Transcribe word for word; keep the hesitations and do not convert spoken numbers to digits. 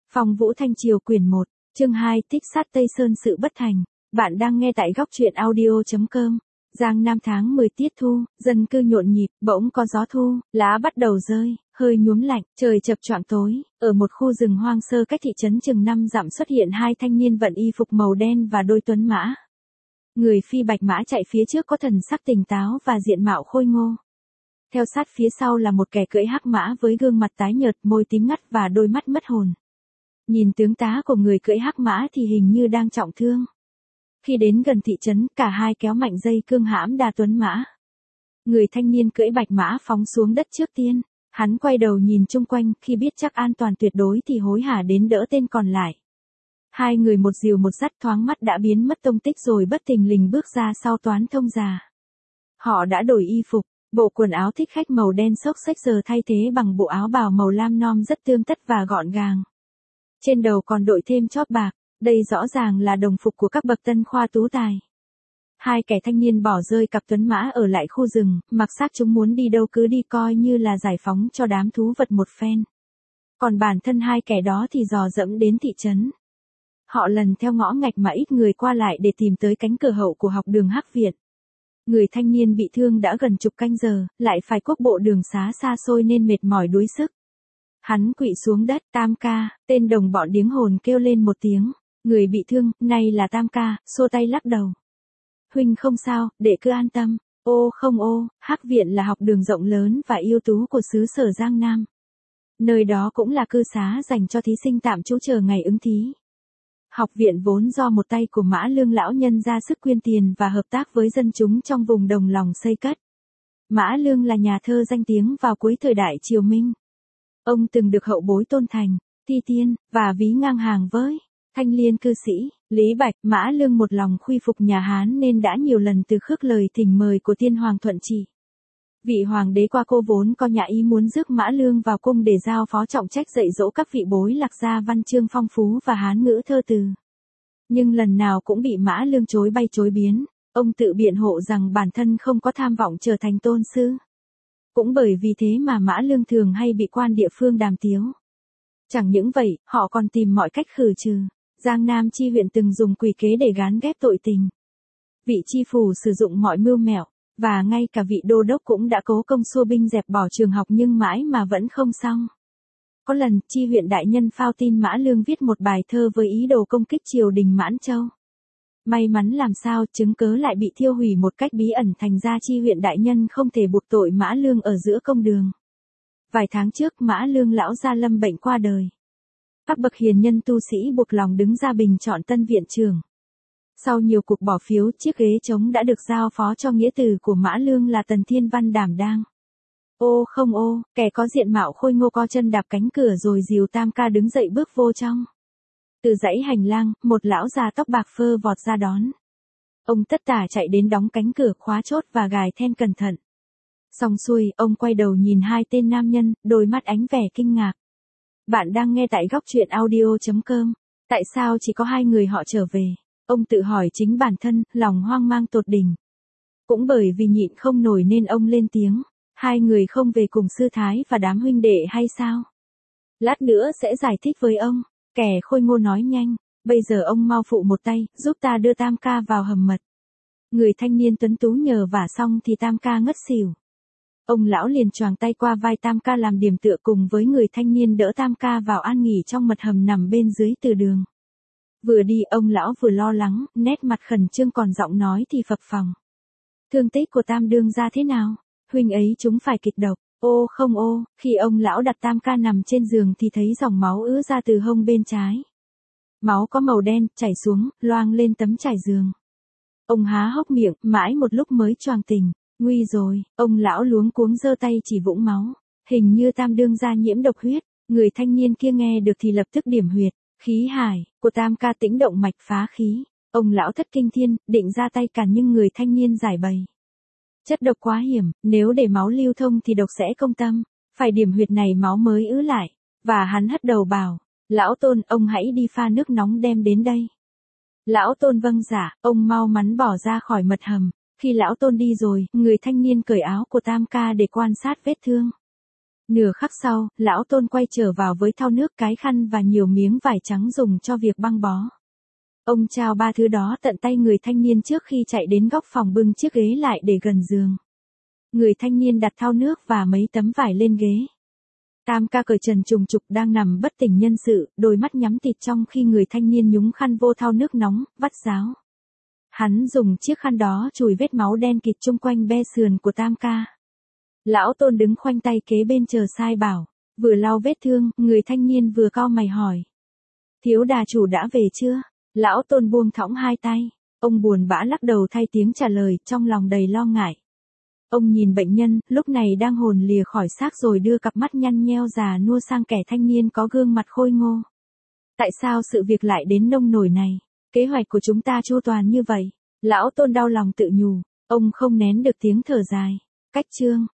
Phong Vũ Thanh Triều quyển một, chương hai, Thích sát Tây Sơn sự bất thành. Bạn đang nghe tại góc truyện audio chấm com. Giang Nam tháng mười tiết thu, dân cư nhộn nhịp, bỗng có gió thu, lá bắt đầu rơi, hơi nhuốm lạnh, trời chập choạng tối, ở một khu rừng hoang sơ cách thị trấn chừng năm dặm xuất hiện hai thanh niên vận y phục màu đen và đôi tuấn mã. Người phi bạch mã chạy phía trước có thần sắc tỉnh táo và diện mạo khôi ngô. Theo sát phía sau là một kẻ cưỡi hắc mã với gương mặt tái nhợt, môi tím ngắt và đôi mắt mất hồn. Nhìn tướng tá của người cưỡi hắc mã thì hình như đang trọng thương. Khi đến gần thị trấn, cả hai kéo mạnh dây cương hãm đa tuấn mã. Người thanh niên cưỡi bạch mã phóng xuống đất trước tiên. Hắn quay đầu nhìn chung quanh, khi biết chắc an toàn tuyệt đối thì hối hả đến đỡ tên còn lại. Hai người một dìu một dắt thoáng mắt đã biến mất tông tích rồi bất thình lình bước ra sau toán thông già. Họ đã đổi y phục, bộ quần áo thích khách màu đen xốc xếch giờ thay thế bằng bộ áo bào màu lam non rất tươm tất và gọn gàng. Trên đầu còn đội thêm chóp bạc, đây rõ ràng là đồng phục của các bậc tân khoa tú tài. Hai kẻ thanh niên bỏ rơi cặp tuấn mã ở lại khu rừng, mặc xác chúng muốn đi đâu cứ đi coi như là giải phóng cho đám thú vật một phen. Còn bản thân hai kẻ đó thì dò dẫm đến thị trấn. Họ lần theo ngõ ngạch mà ít người qua lại để tìm tới cánh cửa hậu của học đường Hắc Viện. Người thanh niên bị thương đã gần chục canh giờ, lại phải cuốc bộ đường xá xa xôi nên mệt mỏi đuối sức. Hắn quỵ xuống đất. Tam ca, tên đồng bọn điếng hồn kêu lên một tiếng. Người bị thương, nay là Tam ca, xua tay lắc đầu. Huynh không sao, đệ cứ an tâm. Ô không ô, Hắc Viện là học đường rộng lớn và ưu tú của xứ sở Giang Nam. Nơi đó cũng là cư xá dành cho thí sinh tạm trú chờ ngày ứng thí. Học viện vốn do một tay của Mã Lương lão nhân ra sức quyên tiền và hợp tác với dân chúng trong vùng đồng lòng xây cất. Mã Lương là nhà thơ danh tiếng vào cuối thời đại Triều Minh. Ông từng được hậu bối tôn thành, thi tiên, và ví ngang hàng với Thanh Liên cư sĩ, Lý Bạch. Mã Lương một lòng khuy phục nhà Hán nên đã nhiều lần từ khước lời thỉnh mời của tiên hoàng Thuận Trị. Vị hoàng đế Qua Cô vốn có nhà ý muốn rước Mã Lương vào cung để giao phó trọng trách dạy dỗ các vị bối lạc gia văn chương phong phú và Hán ngữ thơ từ. Nhưng lần nào cũng bị Mã Lương chối bay chối biến. Ông tự biện hộ rằng bản thân không có tham vọng trở thành tôn sư. Cũng bởi vì thế mà Mã Lương thường hay bị quan địa phương đàm tiếu. Chẳng những vậy, họ còn tìm mọi cách khử trừ. Giang Nam chi huyện từng dùng quỷ kế để gán ghép tội tình. Vị chi phủ sử dụng mọi mưu mẹo, và ngay cả vị đô đốc cũng đã cố công xua binh dẹp bỏ trường học nhưng mãi mà vẫn không xong. Có lần, chi huyện đại nhân phao tin Mã Lương viết một bài thơ với ý đồ công kích triều đình Mãn Châu. May mắn làm sao, chứng cớ lại bị thiêu hủy một cách bí ẩn, thành ra chi huyện đại nhân không thể buộc tội Mã Lương ở giữa công đường. Vài tháng trước Mã Lương lão gia lâm bệnh qua đời. Các bậc hiền nhân tu sĩ buộc lòng đứng ra bình chọn tân viện trưởng. Sau nhiều cuộc bỏ phiếu, chiếc ghế trống đã được giao phó cho nghĩa tử của Mã Lương là Tần Thiên Văn đảm đang. Ô không ô, kẻ có diện mạo khôi ngô co chân đạp cánh cửa rồi dìu Tam ca đứng dậy bước vô trong. Từ dãy hành lang, một lão già tóc bạc phơ vọt ra đón. Ông tất tả chạy đến đóng cánh cửa, khóa chốt và gài then cẩn thận. Xong xuôi, ông quay đầu nhìn hai tên nam nhân, đôi mắt ánh vẻ kinh ngạc. Bạn đang nghe tại góc truyện audio chấm com. Tại sao chỉ có hai người họ trở về? Ông tự hỏi chính bản thân, lòng hoang mang tột đỉnh. Cũng bởi vì nhịn không nổi nên ông lên tiếng. Hai người không về cùng sư thái và đám huynh đệ hay sao? Lát nữa sẽ giải thích với ông. Kẻ khôi ngô nói nhanh. Bây giờ ông mau phụ một tay, giúp ta đưa Tam ca vào hầm mật. Người thanh niên tuấn tú nhờ vả xong thì Tam ca ngất xỉu. Ông lão liền choàng tay qua vai Tam ca làm điểm tựa cùng với người thanh niên đỡ Tam ca vào an nghỉ trong mật hầm nằm bên dưới từ đường. Vừa đi ông lão vừa lo lắng, nét mặt khẩn trương còn giọng nói thì phập phồng. Thương tích của Tam đương ra thế nào? Huynh ấy chúng phải kịch độc. Ô không ô, khi ông lão đặt Tam ca nằm trên giường thì thấy dòng máu ứa ra từ hông bên trái. Máu có màu đen, chảy xuống, loang lên tấm trải giường. Ông há hốc miệng, mãi một lúc mới choàng tỉnh. Nguy rồi, ông lão luống cuống giơ tay chỉ vũng máu. Hình như Tam đương gia nhiễm độc huyết. Người thanh niên kia nghe được thì lập tức điểm huyệt. Khí hải của Tam ca tĩnh động mạch phá khí. Ông lão thất kinh thiên, định ra tay cản nhưng người thanh niên giải bày. Chất độc quá hiểm, nếu để máu lưu thông thì độc sẽ công tâm. Phải điểm huyệt này máu mới ứ lại. Và hắn hất đầu bảo, lão Tôn, ông hãy đi pha nước nóng đem đến đây. Lão Tôn vâng dạ, ông mau mắn bỏ ra khỏi mật hầm. Khi lão Tôn đi rồi, người thanh niên cởi áo của Tam ca để quan sát vết thương. Nửa khắc sau, lão Tôn quay trở vào với thau nước, cái khăn và nhiều miếng vải trắng dùng cho việc băng bó. Ông trao ba thứ đó tận tay người thanh niên trước khi chạy đến góc phòng bưng chiếc ghế lại để gần giường. Người thanh niên đặt thau nước và mấy tấm vải lên ghế. Tam ca cởi trần trùng trục đang nằm bất tỉnh nhân sự, đôi mắt nhắm tịt trong khi người thanh niên nhúng khăn vô thau nước nóng, vắt ráo. Hắn dùng chiếc khăn đó chùi vết máu đen kịt chung quanh be sườn của Tam ca. Lão Tôn đứng khoanh tay kế bên chờ sai bảo, vừa lau vết thương, người thanh niên vừa cau mày hỏi. Thiếu đà chủ đã về chưa? Lão Tôn buông thõng hai tay, ông buồn bã lắc đầu thay tiếng trả lời, trong lòng đầy lo ngại. Ông nhìn bệnh nhân, lúc này đang hồn lìa khỏi xác rồi đưa cặp mắt nhăn nheo già nua sang kẻ thanh niên có gương mặt khôi ngô. Tại sao sự việc lại đến nông nổi này? Kế hoạch của chúng ta chu toàn như vậy. Lão Tôn đau lòng tự nhủ, ông không nén được tiếng thở dài. Cách chương